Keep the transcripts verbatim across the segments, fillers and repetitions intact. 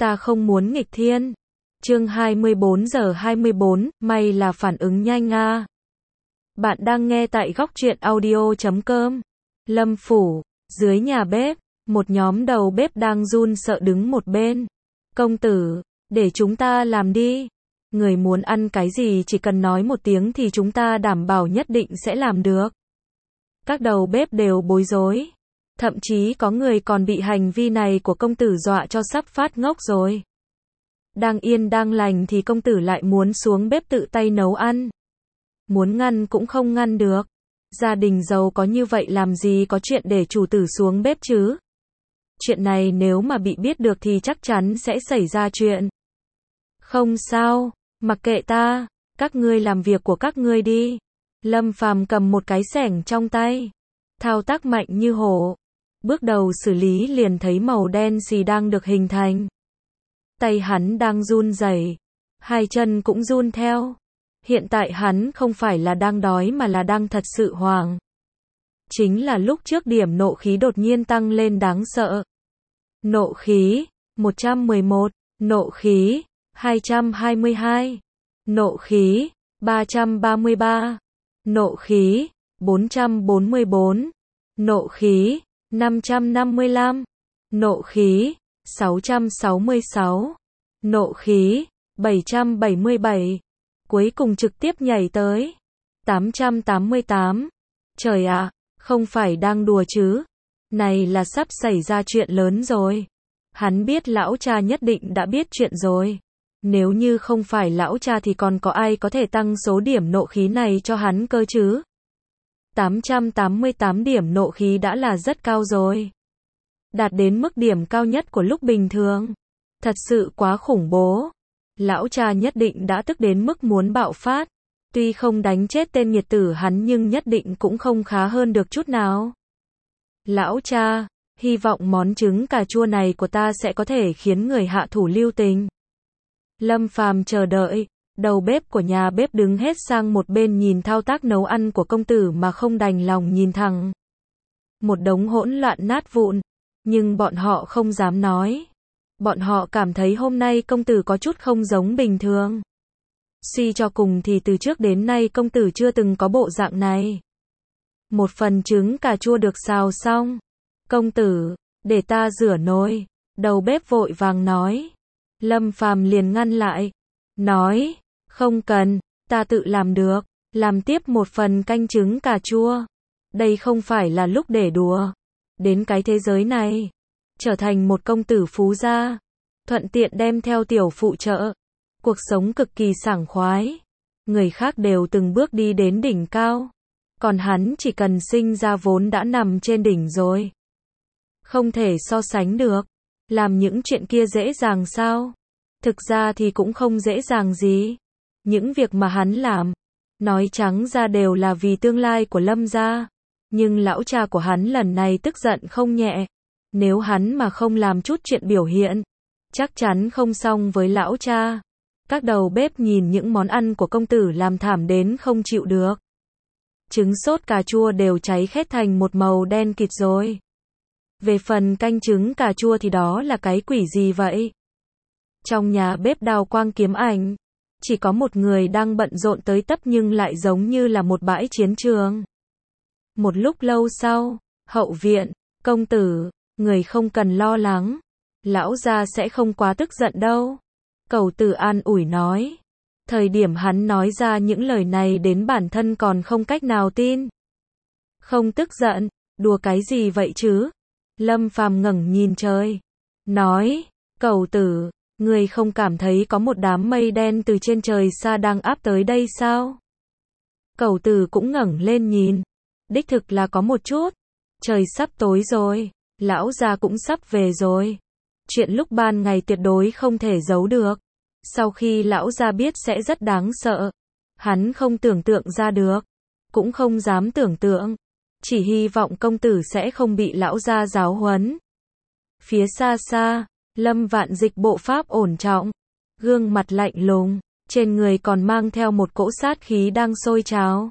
Ta không muốn nghịch thiên. Chương hai mươi bốn giờ hai mươi bốn, may là phản ứng nhanh a. Bạn đang nghe tại góc truyện audio chấm com. Lâm phủ, dưới nhà bếp, một nhóm đầu bếp đang run sợ đứng một bên. Công tử, để chúng ta làm đi. Người muốn ăn cái gì chỉ cần nói một tiếng thì chúng ta đảm bảo nhất định sẽ làm được. Các đầu bếp đều bối rối. Thậm chí có người còn bị hành vi này của công tử dọa cho sắp phát ngốc rồi. Đang yên đang lành thì công tử lại muốn xuống bếp tự tay nấu ăn. Muốn ngăn cũng không ngăn được. Gia đình giàu có như vậy làm gì có chuyện để chủ tử xuống bếp chứ? Chuyện này nếu mà bị biết được thì chắc chắn sẽ xảy ra chuyện. Không sao, mặc kệ ta, các ngươi làm việc của các ngươi đi. Lâm Phàm cầm một cái xẻng trong tay, thao tác mạnh như hổ. Bước đầu xử lý liền thấy màu đen xì đang được hình thành. Tay hắn đang run rẩy, hai chân cũng run theo. Hiện tại hắn không phải là đang đói mà là đang thật sự hoảng. Chính là lúc trước điểm nộ khí đột nhiên tăng lên đáng sợ. Nộ khí, một trăm mười một, nộ khí, hai trăm hai mươi hai, nộ khí, ba trăm ba mươi ba, nộ khí, bốn trăm bốn mươi bốn, nộ khí, năm trăm năm mươi lăm, nộ khí, sáu trăm sáu mươi sáu, nộ khí, bảy trăm bảy mươi bảy, cuối cùng trực tiếp nhảy tới tám trăm tám mươi tám. Trời ạ, không phải đang đùa chứ? Này là sắp xảy ra chuyện lớn rồi. Hắn biết lão cha nhất định đã biết chuyện rồi. Nếu như không phải lão cha thì còn có ai có thể tăng số điểm nộ khí này cho hắn cơ chứ? tám trăm tám mươi tám điểm nộ khí đã là rất cao rồi. Đạt đến mức điểm cao nhất của lúc bình thường. Thật sự quá khủng bố. Lão cha nhất định đã tức đến mức muốn bạo phát. Tuy không đánh chết tên nghiệt tử hắn nhưng nhất định cũng không khá hơn được chút nào. Lão cha, hy vọng món trứng cà chua này của ta sẽ có thể khiến người hạ thủ lưu tình. Lâm Phàm chờ đợi. Đầu bếp của nhà bếp đứng hết sang một bên nhìn thao tác nấu ăn của công tử mà không đành lòng nhìn thẳng. Một đống hỗn loạn nát vụn. Nhưng bọn họ không dám nói. Bọn họ cảm thấy hôm nay công tử có chút không giống bình thường. Suy cho cùng thì từ trước đến nay công tử chưa từng có bộ dạng này. Một phần trứng cà chua được xào xong. Công tử, để ta rửa nồi. Đầu bếp vội vàng nói. Lâm Phàm liền ngăn lại. Nói, không cần, ta tự làm được. Làm tiếp một phần canh trứng cà chua. Đây không phải là lúc để đùa. Đến cái thế giới này, trở thành một công tử phú gia, thuận tiện đem theo tiểu phụ trợ. Cuộc sống cực kỳ sảng khoái. Người khác đều từng bước đi đến đỉnh cao. Còn hắn chỉ cần sinh ra vốn đã nằm trên đỉnh rồi. Không thể so sánh được. Làm những chuyện kia dễ dàng sao? Thực ra thì cũng không dễ dàng gì. Những việc mà hắn làm, nói trắng ra đều là vì tương lai của Lâm gia. Nhưng lão cha của hắn lần này tức giận không nhẹ. Nếu hắn mà không làm chút chuyện biểu hiện, chắc chắn không xong với lão cha. Các đầu bếp nhìn những món ăn của công tử làm thảm đến không chịu được. Trứng sốt cà chua đều cháy khét thành một màu đen kịt rồi. Về phần canh trứng cà chua thì đó là cái quỷ gì vậy? Trong nhà bếp đào quang kiếm ảnh, chỉ có một người đang bận rộn tới tấp nhưng lại giống như là một bãi chiến trường. Một lúc lâu sau, hậu viện, công tử, người không cần lo lắng. Lão gia sẽ không quá tức giận đâu. Cẩu tử an ủi nói. Thời điểm hắn nói ra những lời này đến bản thân còn không cách nào tin. Không tức giận, đùa cái gì vậy chứ? Lâm Phàm ngẩng nhìn trời. Nói, cẩu tử, người không cảm thấy có một đám mây đen từ trên trời xa đang áp tới đây sao? Cẩu tử cũng ngẩng lên nhìn. Đích thực là có một chút. Trời sắp tối rồi. Lão gia cũng sắp về rồi. Chuyện lúc ban ngày tuyệt đối không thể giấu được. Sau khi lão gia biết sẽ rất đáng sợ. Hắn không tưởng tượng ra được. Cũng không dám tưởng tượng. Chỉ hy vọng công tử sẽ không bị lão gia giáo huấn. Phía xa xa, Lâm Vạn Dịch bộ pháp ổn trọng. Gương mặt lạnh lùng. Trên người còn mang theo một cỗ sát khí đang sôi trào.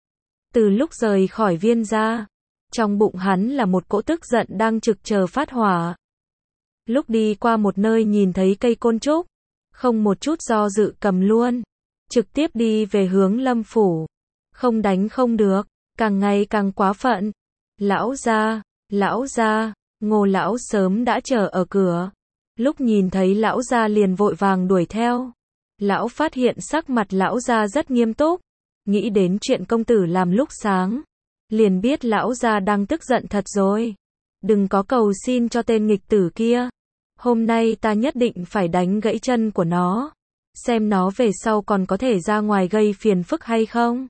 Từ lúc rời khỏi Viên gia, trong bụng hắn là một cỗ tức giận đang trực chờ phát hỏa. Lúc đi qua một nơi nhìn thấy cây côn trúc, không một chút do dự cầm luôn, trực tiếp đi về hướng Lâm phủ. Không đánh không được, càng ngày càng quá phận. Lão gia, lão gia, Ngô lão sớm đã chờ ở cửa. Lúc nhìn thấy lão gia liền vội vàng đuổi theo. Lão phát hiện sắc mặt lão gia rất nghiêm túc, nghĩ đến chuyện công tử làm lúc sáng, liền biết lão gia đang tức giận thật rồi. Đừng có cầu xin cho tên nghịch tử kia. Hôm nay ta nhất định phải đánh gãy chân của nó, xem nó về sau còn có thể ra ngoài gây phiền phức hay không.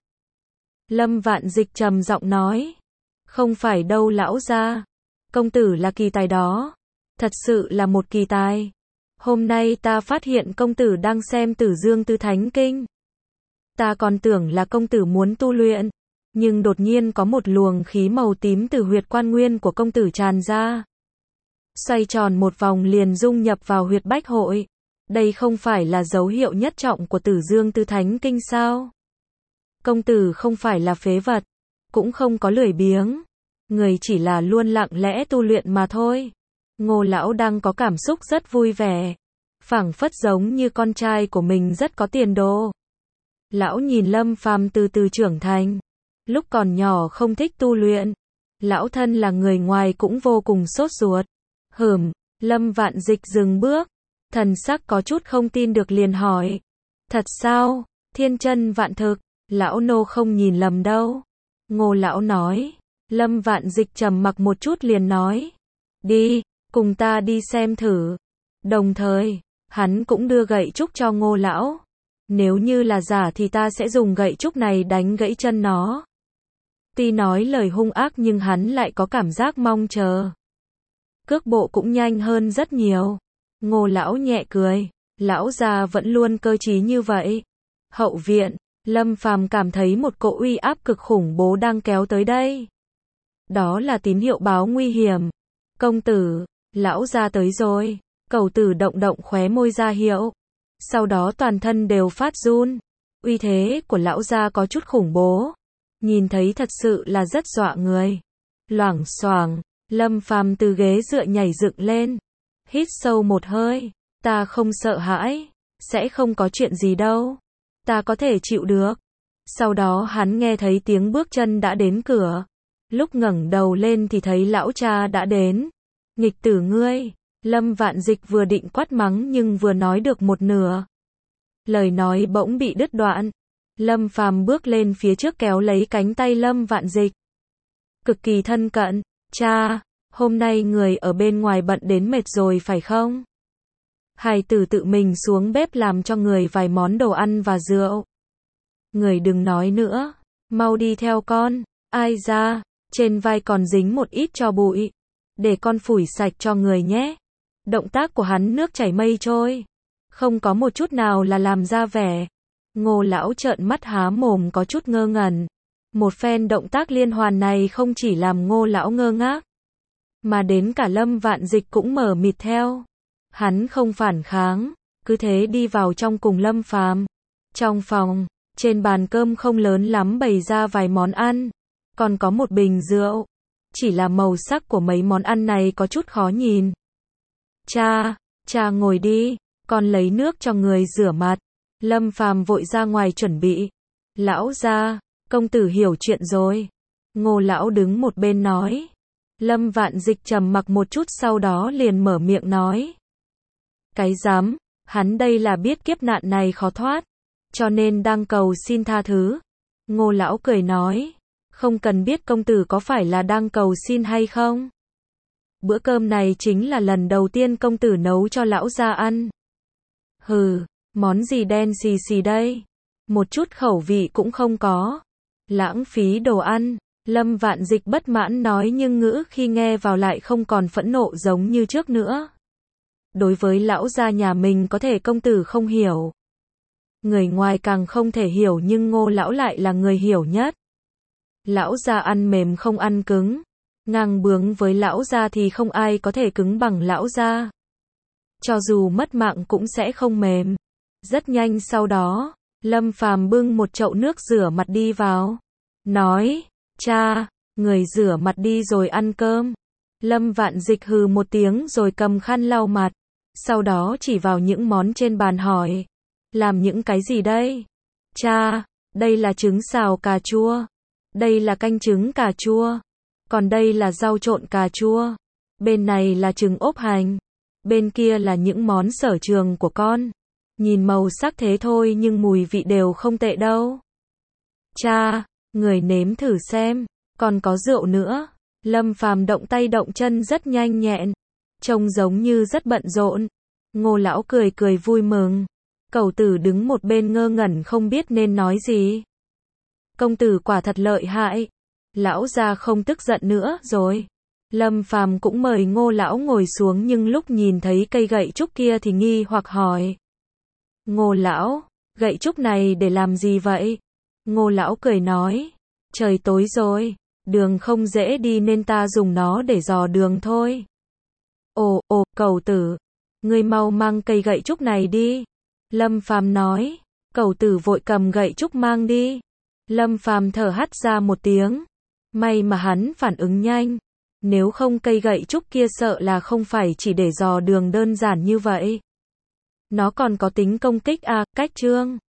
Lâm Vạn Dịch trầm giọng nói. Không phải đâu lão gia. Công tử là kỳ tài đó. Thật sự là một kỳ tài. Hôm nay ta phát hiện công tử đang xem Tử Dương Tư Thánh Kinh. Ta còn tưởng là công tử muốn tu luyện, nhưng đột nhiên có một luồng khí màu tím từ huyệt quan nguyên của công tử tràn ra. Xoay tròn một vòng liền dung nhập vào huyệt bách hội. Đây không phải là dấu hiệu nhất trọng của Tử Dương Tư Thánh Kinh sao? Công tử không phải là phế vật, cũng không có lười biếng. Người chỉ là luôn lặng lẽ tu luyện mà thôi. Ngô lão đang có cảm xúc rất vui vẻ, phảng phất giống như con trai của mình rất có tiền đồ. Lão nhìn Lâm Phàm từ từ trưởng thành, lúc còn nhỏ không thích tu luyện, lão thân là người ngoài cũng vô cùng sốt ruột. Hửm, Lâm Vạn Dịch dừng bước, thần sắc có chút không tin được liền hỏi. Thật sao, thiên chân vạn thực, lão nô không nhìn lầm đâu. Ngô lão nói. Lâm Vạn Dịch trầm mặc một chút liền nói. Đi, cùng ta đi xem thử. Đồng thời, hắn cũng đưa gậy trúc cho Ngô lão. Nếu như là giả thì ta sẽ dùng gậy trúc này đánh gãy chân nó. Tuy nói lời hung ác nhưng hắn lại có cảm giác mong chờ. Cước bộ cũng nhanh hơn rất nhiều. Ngô lão nhẹ cười. Lão già vẫn luôn cơ trí như vậy. Hậu viện, Lâm Phàm cảm thấy một cỗ uy áp cực khủng bố đang kéo tới đây. Đó là tín hiệu báo nguy hiểm. Công tử, lão gia tới rồi. Cẩu tử động động khóe môi ra hiệu. Sau đó toàn thân đều phát run. Uy thế của lão gia có chút khủng bố. Nhìn thấy thật sự là rất dọa người. Loảng xoảng, Lâm Phàm từ ghế dựa nhảy dựng lên. Hít sâu một hơi. Ta không sợ hãi. Sẽ không có chuyện gì đâu. Ta có thể chịu được. Sau đó hắn nghe thấy tiếng bước chân đã đến cửa. Lúc ngẩng đầu lên thì thấy lão cha đã đến. Nghịch tử ngươi. Lâm Vạn Dịch vừa định quát mắng nhưng vừa nói được một nửa. Lời nói bỗng bị đứt đoạn. Lâm Phàm bước lên phía trước kéo lấy cánh tay Lâm Vạn Dịch. Cực kỳ thân cận. Cha, hôm nay người ở bên ngoài bận đến mệt rồi phải không? Hài tử tự mình xuống bếp làm cho người vài món đồ ăn và rượu. Người đừng nói nữa. Mau đi theo con. Ai ra, trên vai còn dính một ít tro bụi. Để con phủi sạch cho người nhé. Động tác của hắn nước chảy mây trôi. Không có một chút nào là làm ra vẻ. Ngô lão trợn mắt há mồm có chút ngơ ngẩn. Một phen động tác liên hoàn này không chỉ làm Ngô lão ngơ ngác, mà đến cả Lâm Vạn Dịch cũng mở mịt theo. Hắn không phản kháng, cứ thế đi vào trong cùng Lâm Phàm. Trong phòng, trên bàn cơm không lớn lắm bày ra vài món ăn, còn có một bình rượu. Chỉ là màu sắc của mấy món ăn này có chút khó nhìn. Cha, cha ngồi đi, con lấy nước cho người rửa mặt. Lâm Phàm vội ra ngoài chuẩn bị. Lão gia, công tử hiểu chuyện rồi. Ngô lão đứng một bên nói. Lâm Vạn Dịch trầm mặc một chút sau đó liền mở miệng nói. Cái dám, hắn đây là biết kiếp nạn này khó thoát, cho nên đang cầu xin tha thứ. Ngô lão cười nói. Không cần biết công tử có phải là đang cầu xin hay không. Bữa cơm này chính là lần đầu tiên công tử nấu cho lão gia ăn. Hừ, món gì đen xì xì đây? Một chút khẩu vị cũng không có. Lãng phí đồ ăn. Lâm Vạn Dịch bất mãn nói nhưng ngữ khi nghe vào lại không còn phẫn nộ giống như trước nữa. Đối với lão gia nhà mình có thể công tử không hiểu. Người ngoài càng không thể hiểu nhưng Ngô lão lại là người hiểu nhất. Lão gia ăn mềm không ăn cứng. Ngang bướng với lão gia thì không ai có thể cứng bằng lão gia. Cho dù mất mạng cũng sẽ không mềm. Rất nhanh sau đó, Lâm Phàm bưng một chậu nước rửa mặt đi vào. Nói, cha, người rửa mặt đi rồi ăn cơm. Lâm Vạn Dịch hừ một tiếng rồi cầm khăn lau mặt, sau đó chỉ vào những món trên bàn hỏi, làm những cái gì đây? Cha, đây là trứng xào cà chua, đây là canh trứng cà chua, còn đây là rau trộn cà chua, bên này là trứng ốp hành, bên kia là những món sở trường của con. Nhìn màu sắc thế thôi nhưng mùi vị đều không tệ đâu. Cha, người nếm thử xem, còn có rượu nữa. Lâm Phàm động tay động chân rất nhanh nhẹn, trông giống như rất bận rộn. Ngô lão cười cười vui mừng. Cẩu tử đứng một bên ngơ ngẩn không biết nên nói gì. Công tử quả thật lợi hại. Lão gia không tức giận nữa rồi. Lâm Phàm cũng mời Ngô lão ngồi xuống nhưng lúc nhìn thấy cây gậy trúc kia thì nghi hoặc hỏi. Ngô lão, gậy trúc này để làm gì vậy? Ngô lão cười nói, trời tối rồi, đường không dễ đi nên ta dùng nó để dò đường thôi. Ồ, ồ, cẩu tử, ngươi mau mang cây gậy trúc này đi. Lâm Phàm nói, cẩu tử vội cầm gậy trúc mang đi. Lâm Phàm thở hắt ra một tiếng, may mà hắn phản ứng nhanh, nếu không cây gậy trúc kia sợ là không phải chỉ để dò đường đơn giản như vậy. Nó còn có tính công kích à, cách trương.